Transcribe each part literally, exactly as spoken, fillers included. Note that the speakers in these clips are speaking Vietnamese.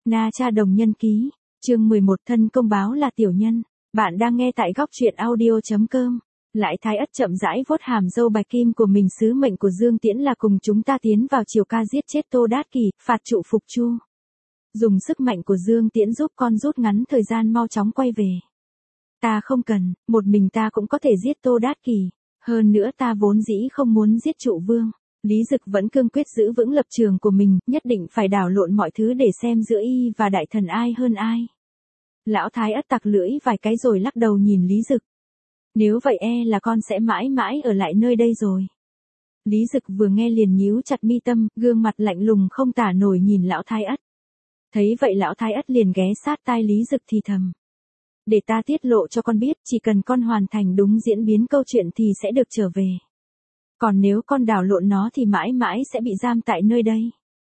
Na Cha Đồng Nhân Ký, chương mười một thân công báo là tiểu nhân. Bạn đang nghe tại góc truyện audio.com. Lại Thái Ất chậm rãi vuốt hàm râu bạch kim của mình. Sứ mệnh của Dương Tiễn là cùng chúng ta tiến vào triều ca giết chết Tô Đát Kỷ, phạt trụ Phục Chu. Dùng sức mạnh của Dương Tiễn giúp con rút ngắn thời gian mau chóng quay về. Ta không cần, một mình ta cũng có thể giết Tô Đát Kỷ. Hơn nữa ta vốn dĩ không muốn giết trụ vương. Lý Dực vẫn cương quyết giữ vững lập trường của mình, nhất định phải đảo lộn mọi thứ để xem giữa y và đại thần ai hơn ai. Lão Thái Ất tặc lưỡi vài cái rồi lắc đầu nhìn Lý Dực. Nếu vậy e là con sẽ mãi mãi ở lại nơi đây rồi. Lý Dực vừa nghe liền nhíu chặt mi tâm, gương mặt lạnh lùng không tả nổi nhìn Lão Thái Ất. Thấy vậy Lão Thái Ất liền ghé sát tai Lý Dực thì thầm. Để ta tiết lộ cho con biết, chỉ cần con hoàn thành đúng diễn biến câu chuyện thì sẽ được trở về. Còn nếu con đảo lộn nó thì mãi mãi sẽ bị giam tại nơi đây.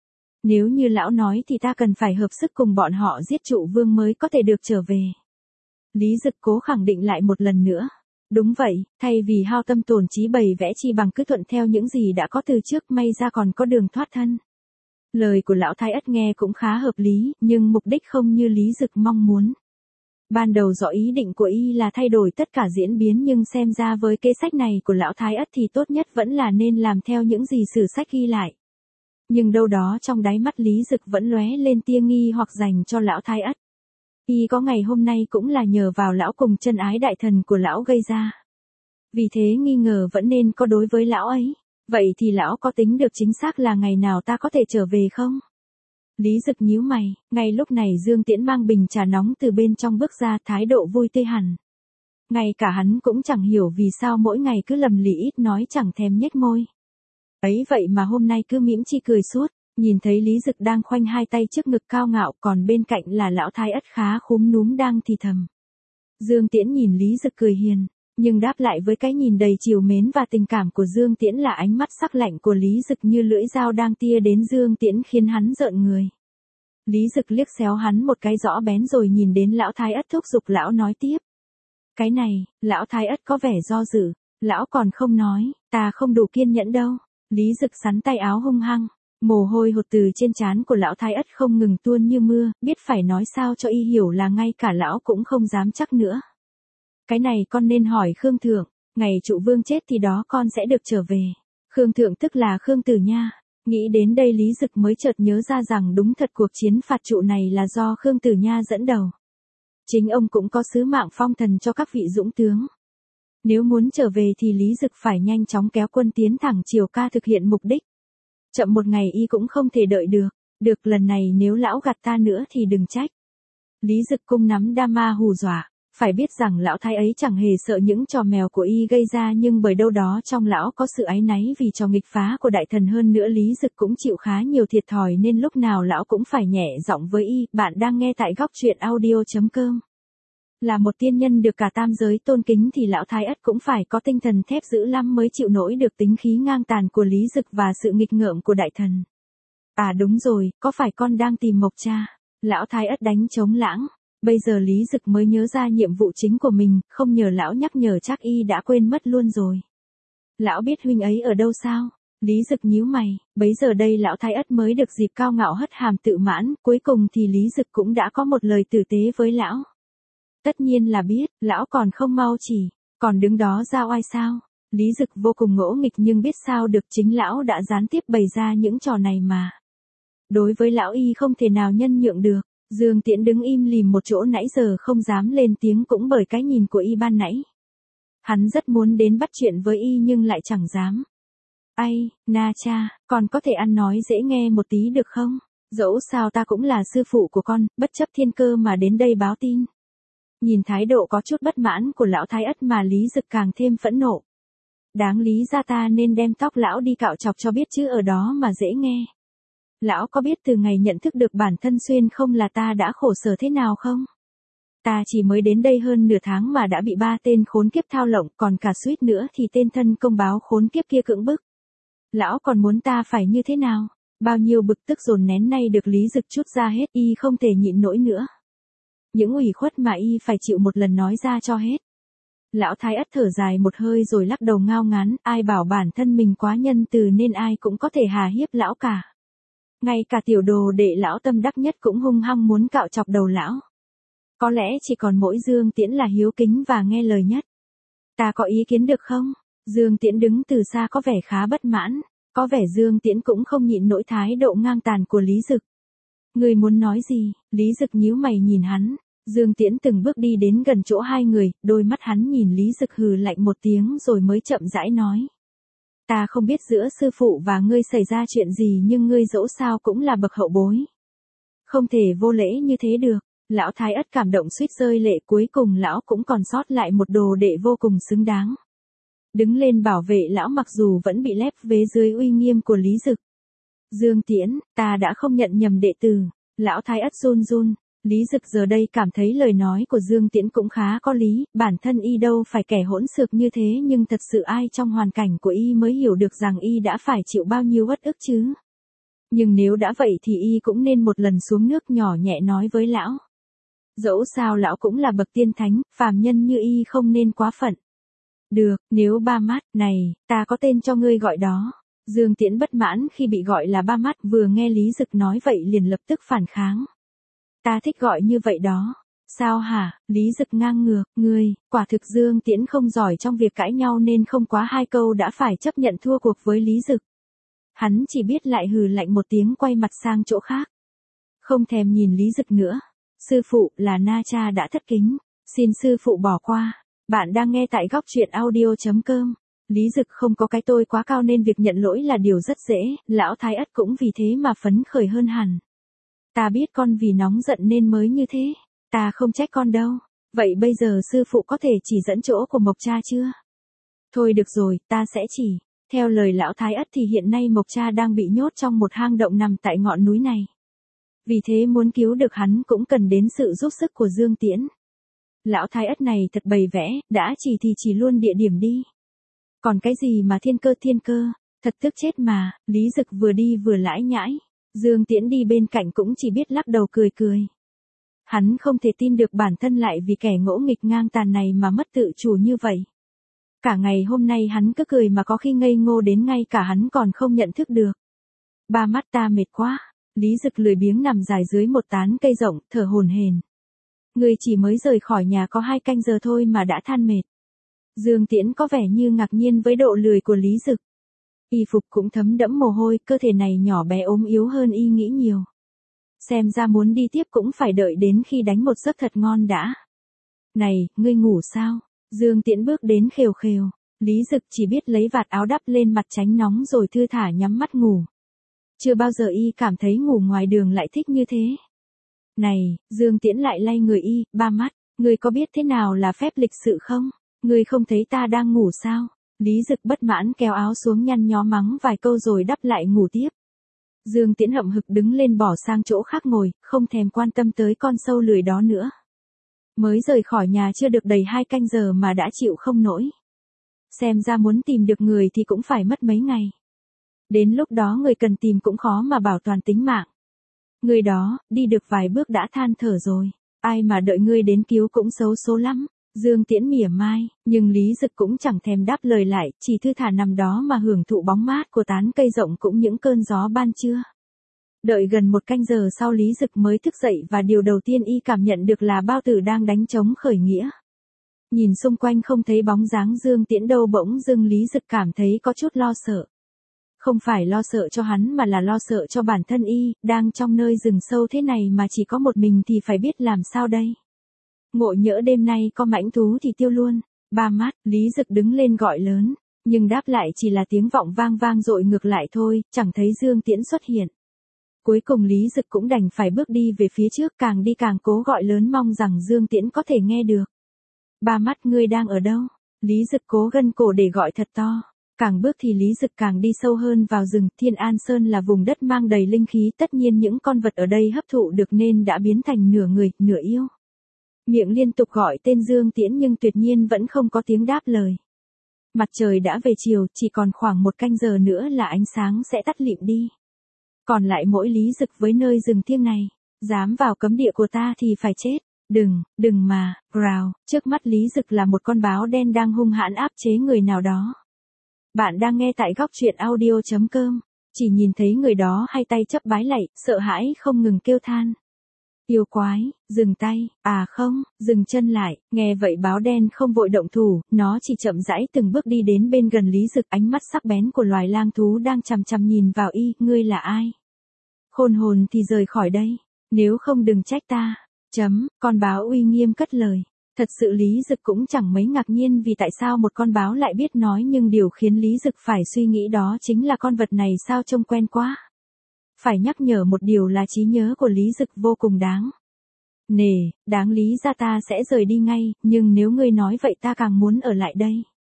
Nếu như lão nói thì ta cần phải hợp sức cùng bọn họ giết trụ vương mới có thể được trở về. Lý Dực cố khẳng định lại một lần nữa. Đúng vậy, thay vì hao tâm tổn trí bày vẽ chi bằng cứ thuận theo những gì đã có từ trước, may ra còn có đường thoát thân. Lời của Lão Thái Ất nghe cũng khá hợp lý, nhưng mục đích không như Lý Dực mong muốn. Ban đầu rõ ý định của y là thay đổi tất cả diễn biến, nhưng xem ra với kế sách này của Lão Thái Ất thì tốt nhất vẫn là nên làm theo những gì sử sách ghi lại. Nhưng đâu đó trong đáy mắt Lý Dực vẫn lóe lên tia nghi hoặc dành cho Lão Thái Ất. Y có ngày hôm nay cũng là nhờ vào lão cùng chân ái đại thần của lão gây ra. Vì thế nghi ngờ vẫn nên có đối với lão ấy. Vậy thì lão có tính được chính xác là ngày nào ta có thể trở về không? Lý Dực nhíu mày, ngay lúc này Dương Tiễn mang bình trà nóng từ bên trong bước ra, thái độ vui tươi hẳn. Ngay cả hắn cũng chẳng hiểu vì sao mỗi ngày cứ lầm lì ít nói chẳng thèm nhếch môi. Ấy vậy mà hôm nay cứ mỉm chi cười suốt, nhìn thấy Lý Dực đang khoanh hai tay trước ngực cao ngạo, còn bên cạnh là Lão Thái Ất khá khúm núm đang thì thầm. Dương Tiễn nhìn Lý Dực cười hiền, nhưng đáp lại với cái nhìn đầy trìu mến và tình cảm của Dương Tiễn là ánh mắt sắc lạnh của Lý Dực như lưỡi dao đang tia đến Dương Tiễn khiến hắn rợn người. Lý Dực liếc xéo hắn một cái rõ bén rồi nhìn đến Lão Thái Ất thúc giục lão nói tiếp. Cái này, Lão Thái Ất có vẻ do dự, lão còn không nói, ta không đủ kiên nhẫn đâu. Lý Dực sắn tay áo hung hăng, mồ hôi hột từ trên trán của Lão Thái Ất không ngừng tuôn như mưa, biết phải nói sao cho y hiểu là ngay cả lão cũng không dám chắc nữa. Cái này con nên hỏi Khương Thượng, ngày trụ vương chết thì đó con sẽ được trở về. Khương Thượng tức là Khương Tử Nha. Nghĩ đến đây Lý Dực mới chợt nhớ ra rằng đúng thật cuộc chiến phạt trụ này là do Khương Tử Nha dẫn đầu. Chính ông cũng có sứ mạng phong thần cho các vị dũng tướng. Nếu muốn trở về thì Lý Dực phải nhanh chóng kéo quân tiến thẳng triều ca thực hiện mục đích. Chậm một ngày y cũng không thể đợi được. Được, lần này nếu lão gạt ta nữa thì đừng trách. Lý Dực cung nắm đa ma hù dọa. Phải biết rằng lão thái ấy chẳng hề sợ những trò mèo của y gây ra, nhưng bởi đâu đó trong lão có sự áy náy vì trò nghịch phá của đại thần, hơn nữa Lý Dực cũng chịu khá nhiều thiệt thòi nên lúc nào lão cũng phải nhẹ giọng với y. Bạn đang nghe tại góc truyện audio.com. Là một tiên nhân được cả tam giới tôn kính thì Lão Thái Ất cũng phải có tinh thần thép dữ lắm mới chịu nổi được tính khí ngang tàn của Lý Dực và sự nghịch ngợm của đại thần. À đúng rồi, có phải con đang tìm Mộc Cha? Lão Thái Ất đánh trống lãng. Bây giờ Lý Dực mới nhớ ra nhiệm vụ chính của mình, không nhờ lão nhắc nhở chắc y đã quên mất luôn rồi. Lão biết huynh ấy ở đâu sao? Lý Dực nhíu mày, bấy giờ đây Lão Thái Ất mới được dịp cao ngạo hất hàm tự mãn, cuối cùng thì Lý Dực cũng đã có một lời tử tế với lão. Tất nhiên là biết, lão còn không mau chỉ, còn đứng đó ra oai sao? Lý Dực vô cùng ngỗ nghịch nhưng biết sao được, chính lão đã gián tiếp bày ra những trò này mà. Đối với lão y không thể nào nhân nhượng được. Dương Tiễn đứng im lìm một chỗ nãy giờ không dám lên tiếng cũng bởi cái nhìn của y ban nãy. Hắn rất muốn đến bắt chuyện với y nhưng lại chẳng dám. Ai, Na Cha, con có thể ăn nói dễ nghe một tí được không? Dẫu sao ta cũng là sư phụ của con, bất chấp thiên cơ mà đến đây báo tin. Nhìn thái độ có chút bất mãn của Lão Thái Ất mà Lý Dực càng thêm phẫn nộ. Đáng lý ra ta nên đem tóc lão đi cạo chọc cho biết chứ ở đó mà dễ nghe. Lão có biết từ ngày nhận thức được bản thân xuyên không là ta đã khổ sở thế nào không? Ta chỉ mới đến đây hơn nửa tháng mà đã bị ba tên khốn kiếp thao lộng, còn cả suýt nữa thì tên thân công báo khốn kiếp kia cưỡng bức. Lão còn muốn ta phải như thế nào? Bao nhiêu bực tức dồn nén nay được Lý Dực chút ra hết, y không thể nhịn nổi nữa. Những ủy khuất mà y phải chịu một lần nói ra cho hết. Lão Thái Ất thở dài một hơi rồi lắc đầu ngao ngán, ai bảo bản thân mình quá nhân từ nên ai cũng có thể hà hiếp lão cả. Ngay cả tiểu đồ đệ lão tâm đắc nhất cũng hung hăng muốn cạo chọc đầu lão. Có lẽ chỉ còn mỗi Dương Tiễn là hiếu kính và nghe lời nhất. Ta có ý kiến được không? Dương Tiễn đứng từ xa có vẻ khá bất mãn. Có vẻ Dương Tiễn cũng không nhịn nổi thái độ ngang tàn của Lý Dực. Người muốn nói gì? Lý Dực nhíu mày nhìn hắn. Dương Tiễn từng bước đi đến gần chỗ hai người, đôi mắt hắn nhìn Lý Dực hừ lạnh một tiếng rồi mới chậm rãi nói. Ta không biết giữa sư phụ và ngươi xảy ra chuyện gì nhưng ngươi dẫu sao cũng là bậc hậu bối. Không thể vô lễ như thế được. Lão Thái Ất cảm động suýt rơi lệ, cuối cùng lão cũng còn sót lại một đồ đệ vô cùng xứng đáng. Đứng lên bảo vệ lão mặc dù vẫn bị lép vế dưới uy nghiêm của Lý Dực. Dương Tiễn, ta đã không nhận nhầm đệ tử. Lão Thái Ất run run. Lý Dực giờ đây cảm thấy lời nói của Dương Tiễn cũng khá có lý, bản thân y đâu phải kẻ hỗn xược như thế nhưng thật sự ai trong hoàn cảnh của y mới hiểu được rằng y đã phải chịu bao nhiêu uất ức chứ. Nhưng nếu đã vậy thì y cũng nên một lần xuống nước nhỏ nhẹ nói với lão. Dẫu sao lão cũng là bậc tiên thánh, phàm nhân như y không nên quá phận. Được, nếu ba mắt, này, ta có tên cho ngươi gọi đó. Dương Tiễn bất mãn khi bị gọi là ba mắt, vừa nghe Lý Dực nói vậy liền lập tức phản kháng. Ta thích gọi như vậy đó. Sao hả? Lý Dực ngang ngược, ngươi, quả thực Dương Tiễn không giỏi trong việc cãi nhau nên không quá hai câu đã phải chấp nhận thua cuộc với Lý Dực. Hắn chỉ biết lại hừ lạnh một tiếng quay mặt sang chỗ khác. Không thèm nhìn Lý Dực nữa. Sư phụ là Na Cha đã thất kính. Xin sư phụ bỏ qua. Bạn đang nghe tại góc truyện audio chấm com. Lý Dực không có cái tôi quá cao nên việc nhận lỗi là điều rất dễ, lão Thái Ất cũng vì thế mà phấn khởi hơn hẳn. Ta biết con vì nóng giận nên mới như thế, ta không trách con đâu. Vậy bây giờ sư phụ có thể chỉ dẫn chỗ của Mộc Cha chưa? Thôi được rồi, ta sẽ chỉ. Theo lời lão Thái Ất thì hiện nay Mộc Cha đang bị nhốt trong một hang động nằm tại ngọn núi này. Vì thế muốn cứu được hắn cũng cần đến sự giúp sức của Dương Tiễn. Lão Thái Ất này thật bày vẽ, đã chỉ thì chỉ luôn địa điểm đi. Còn cái gì mà thiên cơ thiên cơ, thật tức chết mà. Lý Dực vừa đi vừa lãi nhãi. Dương Tiễn đi bên cạnh cũng chỉ biết lắc đầu cười cười. Hắn không thể tin được bản thân lại vì kẻ ngỗ nghịch ngang tàn này mà mất tự chủ như vậy. Cả ngày hôm nay hắn cứ cười mà có khi ngây ngô đến ngay cả hắn còn không nhận thức được. Ba mắt ta mệt quá. Lý Dực lười biếng nằm dài dưới một tán cây rộng, thở hổn hển. Người chỉ mới rời khỏi nhà có hai canh giờ thôi mà đã than mệt. Dương Tiễn có vẻ như ngạc nhiên với độ lười của Lý Dực. Y phục cũng thấm đẫm mồ hôi, cơ thể này nhỏ bé ốm yếu hơn y nghĩ nhiều. Xem ra muốn đi tiếp cũng phải đợi đến khi đánh một giấc thật ngon đã. Này, ngươi ngủ sao? Dương Tiễn bước đến khều khều. Lý Dực chỉ biết lấy vạt áo đắp lên mặt tránh nóng rồi thư thả nhắm mắt ngủ. Chưa bao giờ y cảm thấy ngủ ngoài đường lại thích như thế. Này, Dương Tiễn lại lay người y, ba mắt, ngươi có biết thế nào là phép lịch sự không? Ngươi không thấy ta đang ngủ sao? Lý Dực bất mãn kéo áo xuống nhăn nhó mắng vài câu rồi đắp lại ngủ tiếp. Dương Tiễn hậm hực đứng lên bỏ sang chỗ khác ngồi, không thèm quan tâm tới con sâu lười đó nữa. Mới rời khỏi nhà chưa được đầy hai canh giờ mà đã chịu không nổi. Xem ra muốn tìm được người thì cũng phải mất mấy ngày. Đến lúc đó người cần tìm cũng khó mà bảo toàn tính mạng. Người đó, đi được vài bước đã than thở rồi. Ai mà đợi ngươi đến cứu cũng xấu số lắm. Dương Tiễn mỉa mai, nhưng Lý Dực cũng chẳng thèm đáp lời lại, chỉ thư thả nằm đó mà hưởng thụ bóng mát của tán cây rộng cũng những cơn gió ban trưa. Đợi gần một canh giờ sau Lý Dực mới thức dậy và điều đầu tiên y cảm nhận được là bao tử đang đánh trống khởi nghĩa. Nhìn xung quanh không thấy bóng dáng Dương Tiễn đâu, bỗng dưng Lý Dực cảm thấy có chút lo sợ. Không phải lo sợ cho hắn mà là lo sợ cho bản thân y, đang trong nơi rừng sâu thế này mà chỉ có một mình thì phải biết làm sao đây. Ngộ nhỡ đêm nay có mãnh thú thì tiêu luôn. Ba mắt, Lý Dực đứng lên gọi lớn, nhưng đáp lại chỉ là tiếng vọng vang vang dội ngược lại thôi, chẳng thấy Dương Tiễn xuất hiện. Cuối cùng Lý Dực cũng đành phải bước đi về phía trước, càng đi càng cố gọi lớn mong rằng Dương Tiễn có thể nghe được. Ba mắt, ngươi đang ở đâu? Lý Dực cố gân cổ để gọi thật to. Càng bước thì Lý Dực càng đi sâu hơn vào rừng. Thiên An Sơn là vùng đất mang đầy linh khí, tất nhiên những con vật ở đây hấp thụ được nên đã biến thành nửa người, nửa yêu. Miệng liên tục gọi tên Dương Tiễn nhưng tuyệt nhiên vẫn không có tiếng đáp lời. Mặt trời đã về chiều, chỉ còn khoảng một canh giờ nữa là ánh sáng sẽ tắt lịm đi. Còn lại mỗi Lý Dực với nơi rừng thiêng này, dám vào cấm địa của ta thì phải chết. Đừng, đừng mà, rào, trước mắt Lý Dực là một con báo đen đang hung hãn áp chế người nào đó. Bạn đang nghe tại góc truyện audio chấm com. Chỉ nhìn thấy người đó hai tay chấp bái lạy, sợ hãi không ngừng kêu than. Yêu quái, dừng tay, à không, dừng chân lại, nghe vậy báo đen không vội động thủ, nó chỉ chậm rãi từng bước đi đến bên gần Lý Dực, ánh mắt sắc bén của loài lang thú đang chằm chằm nhìn vào y, ngươi là ai? Khôn hồn thì rời khỏi đây, nếu không đừng trách ta. Chấm, con báo uy nghiêm cất lời. Thật sự Lý Dực cũng chẳng mấy ngạc nhiên vì tại sao một con báo lại biết nói, nhưng điều khiến Lý Dực phải suy nghĩ đó chính là con vật này sao trông quen quá. Phải nhắc nhở một điều là trí nhớ của Lý Dực vô cùng đáng nể, đáng lý ra ta sẽ rời đi ngay, nhưng nếu ngươi nói vậy ta càng muốn ở lại đây.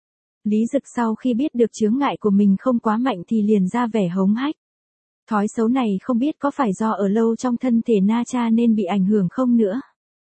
Lý Dực sau khi biết được chướng ngại của mình không quá mạnh thì liền ra vẻ hống hách. Thói xấu này không biết có phải do ở lâu trong thân thể Na Cha nên bị ảnh hưởng không nữa.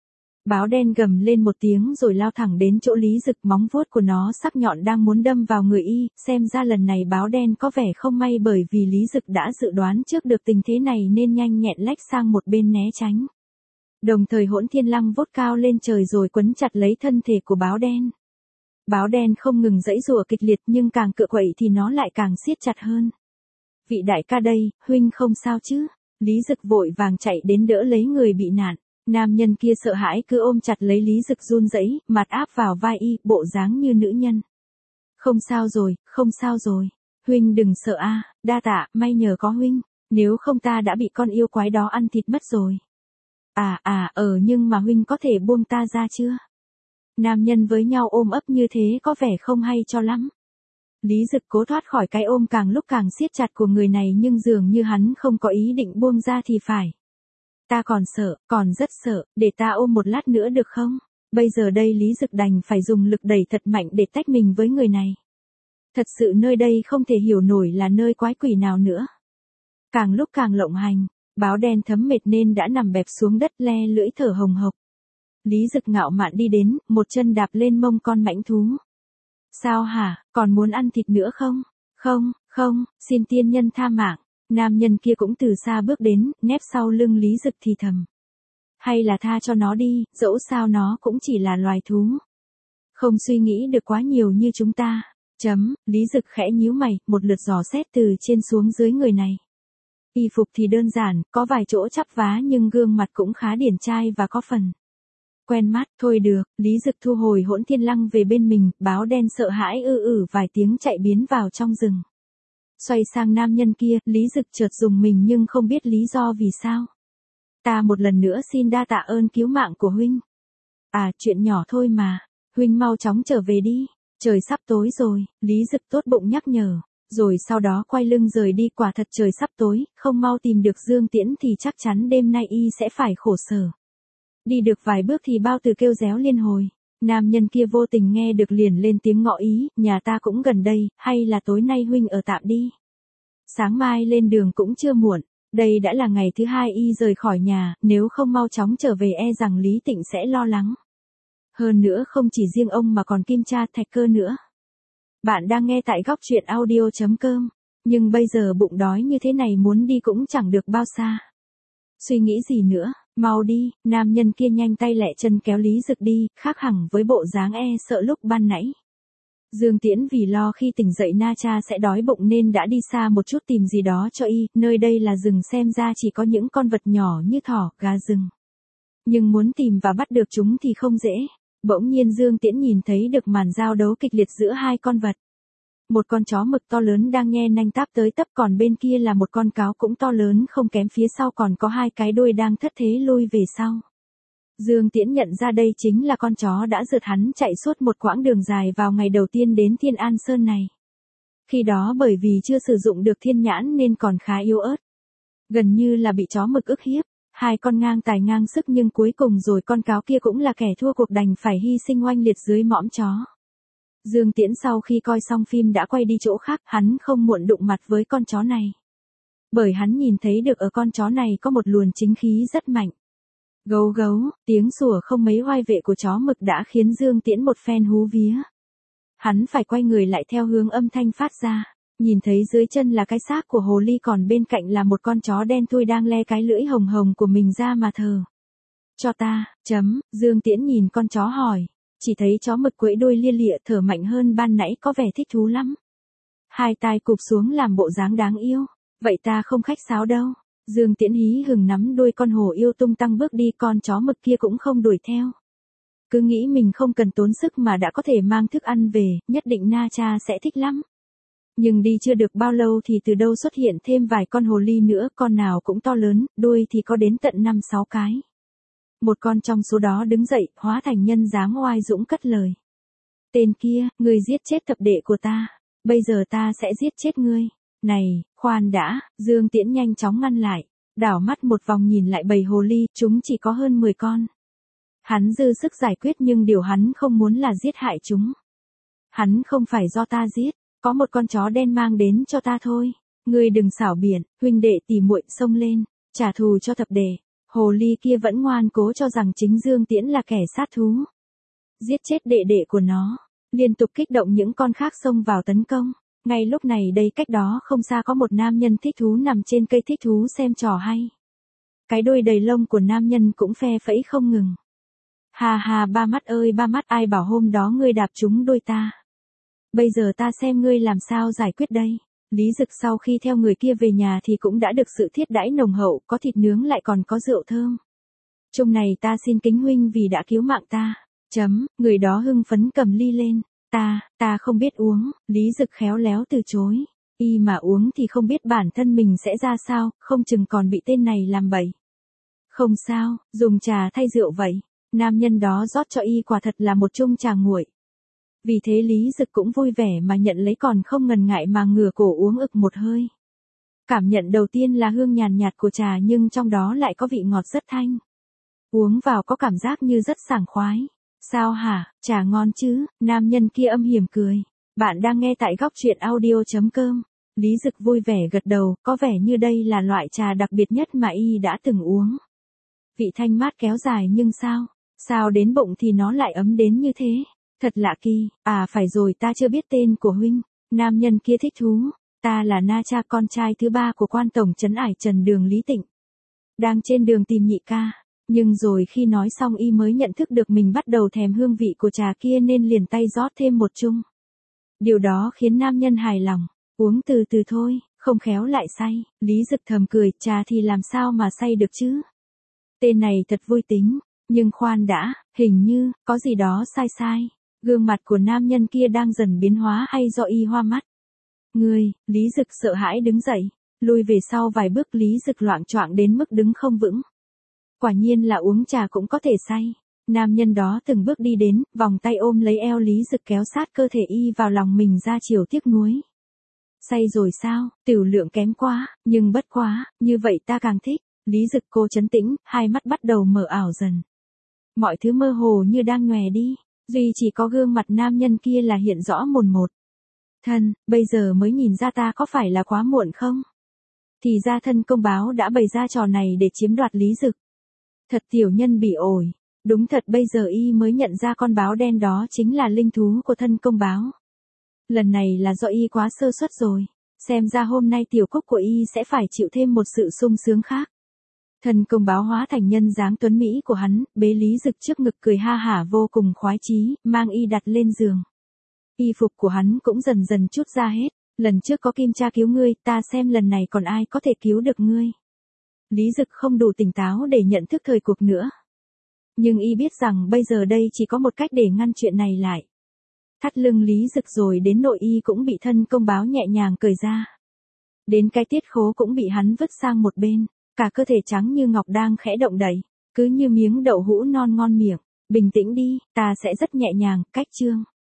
Báo đen gầm lên một tiếng rồi lao thẳng đến chỗ Lý Dực, móng vuốt của nó sắc nhọn đang muốn đâm vào người y, xem ra lần này báo đen có vẻ không may bởi vì Lý Dực đã dự đoán trước được tình thế này nên nhanh nhẹn lách sang một bên né tránh. Đồng thời Hỗn Thiên Lăng vốt cao lên trời rồi quấn chặt lấy thân thể của báo đen. Báo đen không ngừng giãy giụa kịch liệt nhưng càng cựa quậy thì nó lại càng siết chặt hơn. Vị đại ca đây, huynh không sao chứ? Lý Dực vội vàng chạy đến đỡ lấy người bị nạn. Nam nhân kia sợ hãi cứ ôm chặt lấy Lý Dực run rẩy, mặt áp vào vai y, bộ dáng như nữ nhân. Không sao rồi, không sao rồi. Huynh đừng sợ a, đa tạ, may nhờ có huynh, nếu không ta đã bị con yêu quái đó ăn thịt mất rồi. À à, ờ nhưng mà huynh có thể buông ta ra chưa? Nam nhân với nhau ôm ấp như thế có vẻ không hay cho lắm. Lý Dực cố thoát khỏi cái ôm càng lúc càng siết chặt của người này nhưng dường như hắn không có ý định buông ra thì phải. Ta còn sợ, còn rất sợ, để ta ôm một lát nữa được không? Bây giờ đây Lý Dực đành phải dùng lực đẩy thật mạnh để tách mình với người này. Thật sự nơi đây không thể hiểu nổi là nơi quái quỷ nào nữa. Càng lúc càng lộng hành, báo đen thấm mệt nên đã nằm bẹp xuống đất le lưỡi thở hồng hộc. Lý Dực ngạo mạn đi đến, một chân đạp lên mông con mãnh thú. Sao hả, còn muốn ăn thịt nữa không? Không, không, xin tiên nhân tha mạng. Nam nhân kia cũng từ xa bước đến, nép sau lưng Lý Dực thì thầm. Hay là tha cho nó đi, dẫu sao nó cũng chỉ là loài thú. Không suy nghĩ được quá nhiều như chúng ta. Chấm, Lý Dực khẽ nhíu mày, một lượt dò xét từ trên xuống dưới người này. Y phục thì đơn giản, có vài chỗ chắp vá nhưng gương mặt cũng khá điển trai và có phần quen mắt. Thôi được, Lý Dực thu hồi Hỗn Thiên Lăng về bên mình, báo đen sợ hãi ư ử vài tiếng chạy biến vào trong rừng. Xoay sang nam nhân kia, Lý Dực chợt dùng mình nhưng không biết lý do vì sao. Ta một lần nữa xin đa tạ ơn cứu mạng của huynh. À, chuyện nhỏ thôi mà, huynh mau chóng trở về đi, trời sắp tối rồi, Lý Dực tốt bụng nhắc nhở, rồi sau đó quay lưng rời đi. Quả thật trời sắp tối, không mau tìm được Dương Tiễn thì chắc chắn đêm nay y sẽ phải khổ sở. Đi được vài bước thì bao từ kêu réo liên hồi. Nam nhân kia vô tình nghe được liền lên tiếng ngỏ ý, nhà ta cũng gần đây, hay là tối nay huynh ở tạm đi. Sáng mai lên đường cũng chưa muộn, đây đã là ngày thứ hai y rời khỏi nhà, nếu không mau chóng trở về e rằng Lý Tịnh sẽ lo lắng. Hơn nữa không chỉ riêng ông mà còn Kim Cha Thạch Cơ nữa. Bạn đang nghe tại góc truyện audio chấm com, nhưng bây giờ bụng đói như thế này muốn đi cũng chẳng được bao xa. Suy nghĩ gì nữa, mau đi, nam nhân kia nhanh tay lẹ chân kéo Lý Dực đi, khác hẳn với bộ dáng e sợ lúc ban nãy. Dương Tiễn vì lo khi tỉnh dậy Na Cha sẽ đói bụng nên đã đi xa một chút tìm gì đó cho y, nơi đây là rừng xem ra chỉ có những con vật nhỏ như thỏ, gà rừng. Nhưng muốn tìm và bắt được chúng thì không dễ. Bỗng nhiên Dương Tiễn nhìn thấy được màn giao đấu kịch liệt giữa hai con vật. Một con chó mực to lớn đang nhe nanh táp tới tấp, còn bên kia là một con cáo cũng to lớn không kém, phía sau còn có hai cái đuôi đang thất thế lui về sau. Dương Tiễn nhận ra đây chính là con chó đã rượt hắn chạy suốt một quãng đường dài vào ngày đầu tiên đến Thiên An Sơn này. Khi đó bởi vì chưa sử dụng được thiên nhãn nên còn khá yếu ớt. Gần như là bị chó mực ức hiếp. Hai con ngang tài ngang sức nhưng cuối cùng rồi con cáo kia cũng là kẻ thua cuộc, đành phải hy sinh oanh liệt dưới mõm chó. Dương Tiễn sau khi coi xong phim đã quay đi chỗ khác, hắn không muộn đụng mặt với con chó này. Bởi hắn nhìn thấy được ở con chó này có một luồng chính khí rất mạnh. Gấu gấu, tiếng sủa không mấy oai vệ của chó mực đã khiến Dương Tiễn một phen hú vía. Hắn phải quay người lại theo hướng âm thanh phát ra, nhìn thấy dưới chân là cái xác của hồ ly, còn bên cạnh là một con chó đen thui đang le cái lưỡi hồng hồng của mình ra mà thờ. Cho ta, chấm, Dương Tiễn nhìn con chó hỏi, chỉ thấy chó mực quẫy đuôi lia lịa thở mạnh hơn ban nãy, có vẻ thích thú lắm. Hai tai cụp xuống làm bộ dáng đáng yêu. Vậy ta không khách sáo đâu. Dương Tiễn hí hửng nắm đuôi con hổ yêu tung tăng bước đi, con chó mực kia cũng không đuổi theo. Cứ nghĩ mình không cần tốn sức mà đã có thể mang thức ăn về, nhất định Na Cha sẽ thích lắm. Nhưng đi chưa được bao lâu thì từ đâu xuất hiện thêm vài con hồ ly nữa, con nào cũng to lớn, đuôi thì có đến tận năm sáu cái. Một con trong số đó đứng dậy, hóa thành nhân dáng oai dũng cất lời. Tên kia, ngươi giết chết thập đệ của ta, bây giờ ta sẽ giết chết ngươi. Này, khoan đã, Dương Tiễn nhanh chóng ngăn lại, đảo mắt một vòng nhìn lại bầy hồ ly, chúng chỉ có hơn mười con. Hắn dư sức giải quyết nhưng điều hắn không muốn là giết hại chúng. Hắn không phải do ta giết, có một con chó đen mang đến cho ta thôi. Ngươi đừng xảo biện, huynh đệ tỉ muội xông lên, trả thù cho thập đệ. Hồ ly kia vẫn ngoan cố cho rằng chính Dương Tiễn là kẻ sát thú. Giết chết đệ đệ của nó, liên tục kích động những con khác xông vào tấn công. Ngay lúc này đây cách đó không xa có một nam nhân thích thú nằm trên cây thích thú xem trò hay. Cái đuôi đầy lông của nam nhân cũng phe phẩy không ngừng. Hà hà ba mắt ơi ba mắt, ai bảo hôm đó ngươi đạp trúng đuôi ta. Bây giờ ta xem ngươi làm sao giải quyết đây. Lý Dực sau khi theo người kia về nhà thì cũng đã được sự thiết đãi nồng hậu, có thịt nướng lại còn có rượu thơm. Chung này ta xin kính huynh vì đã cứu mạng ta. Chấm, người đó hưng phấn cầm ly lên. Ta, ta không biết uống, Lý Dực khéo léo từ chối. Y mà uống thì không biết bản thân mình sẽ ra sao, không chừng còn bị tên này làm bậy. Không sao, dùng trà thay rượu vậy. Nam nhân đó rót cho y quả thật là một chung trà nguội. Vì thế Lý Dực cũng vui vẻ mà nhận lấy, còn không ngần ngại mà ngửa cổ uống ực một hơi. Cảm nhận đầu tiên là hương nhàn nhạt của trà nhưng trong đó lại có vị ngọt rất thanh. Uống vào có cảm giác như rất sảng khoái. Sao hả, trà ngon chứ, nam nhân kia âm hiểm cười. Bạn đang nghe tại góc truyện audio chấm com. Lý Dực vui vẻ gật đầu, có vẻ như đây là loại trà đặc biệt nhất mà y đã từng uống. Vị thanh mát kéo dài nhưng sao, sao đến bụng thì nó lại ấm đến như thế. Thật lạ kỳ, à phải rồi, ta chưa biết tên của huynh. Nam nhân kia thích thú. Ta là Na Cha, con trai thứ ba của quan tổng trấn Ải Trần Đường Lý Tịnh. Đang trên đường tìm nhị ca. Nhưng rồi khi nói xong y mới nhận thức được mình bắt đầu thèm hương vị của trà kia nên liền tay rót thêm một chung. Điều đó khiến nam nhân hài lòng. Uống từ từ thôi, không khéo lại say. Lý Dực thầm cười, trà thì làm sao mà say được chứ. Tên này thật vui tính. Nhưng khoan đã, hình như, có gì đó sai sai. Gương mặt của nam nhân kia đang dần biến hóa hay do y hoa mắt? Ngươi, Lý Dực sợ hãi đứng dậy. Lùi về sau vài bước, Lý Dực loạng choạng đến mức đứng không vững. Quả nhiên là uống trà cũng có thể say. Nam nhân đó từng bước đi đến, vòng tay ôm lấy eo Lý Dực kéo sát cơ thể y vào lòng mình ra chiều tiếc nuối. Say rồi sao, tiểu lượng kém quá, nhưng bất quá, như vậy ta càng thích. Lý Dực cô trấn tĩnh, hai mắt bắt đầu mờ ảo dần. Mọi thứ mơ hồ như đang nhòe đi, duy chỉ có gương mặt nam nhân kia là hiện rõ mồn một. Thân, bây giờ mới nhìn ra ta có phải là quá muộn không? Thì ra thân công báo đã bày ra trò này để chiếm đoạt Lý Dực. Thật tiểu nhân bị ổi, đúng thật bây giờ y mới nhận ra con báo đen đó chính là linh thú của thân công báo. Lần này là do y quá sơ suất rồi, xem ra hôm nay tiểu cúc của y sẽ phải chịu thêm một sự sung sướng khác. Thân công báo hóa thành nhân dáng tuấn Mỹ của hắn, bế Lý Dực trước ngực cười ha hả vô cùng khoái chí, mang y đặt lên giường. Y phục của hắn cũng dần dần trút ra hết, lần trước có Kim Cha cứu ngươi, ta xem lần này còn ai có thể cứu được ngươi. Lý Dực không đủ tỉnh táo để nhận thức thời cuộc nữa. Nhưng y biết rằng bây giờ đây chỉ có một cách để ngăn chuyện này lại. Thắt lưng Lý Dực rồi đến nội y cũng bị thân công báo nhẹ nhàng cởi ra. Đến cái tiết khố cũng bị hắn vứt sang một bên, cả cơ thể trắng như ngọc đang khẽ động đậy, cứ như miếng đậu hũ non ngon miệng. Bình tĩnh đi, ta sẽ rất nhẹ nhàng, cách chương.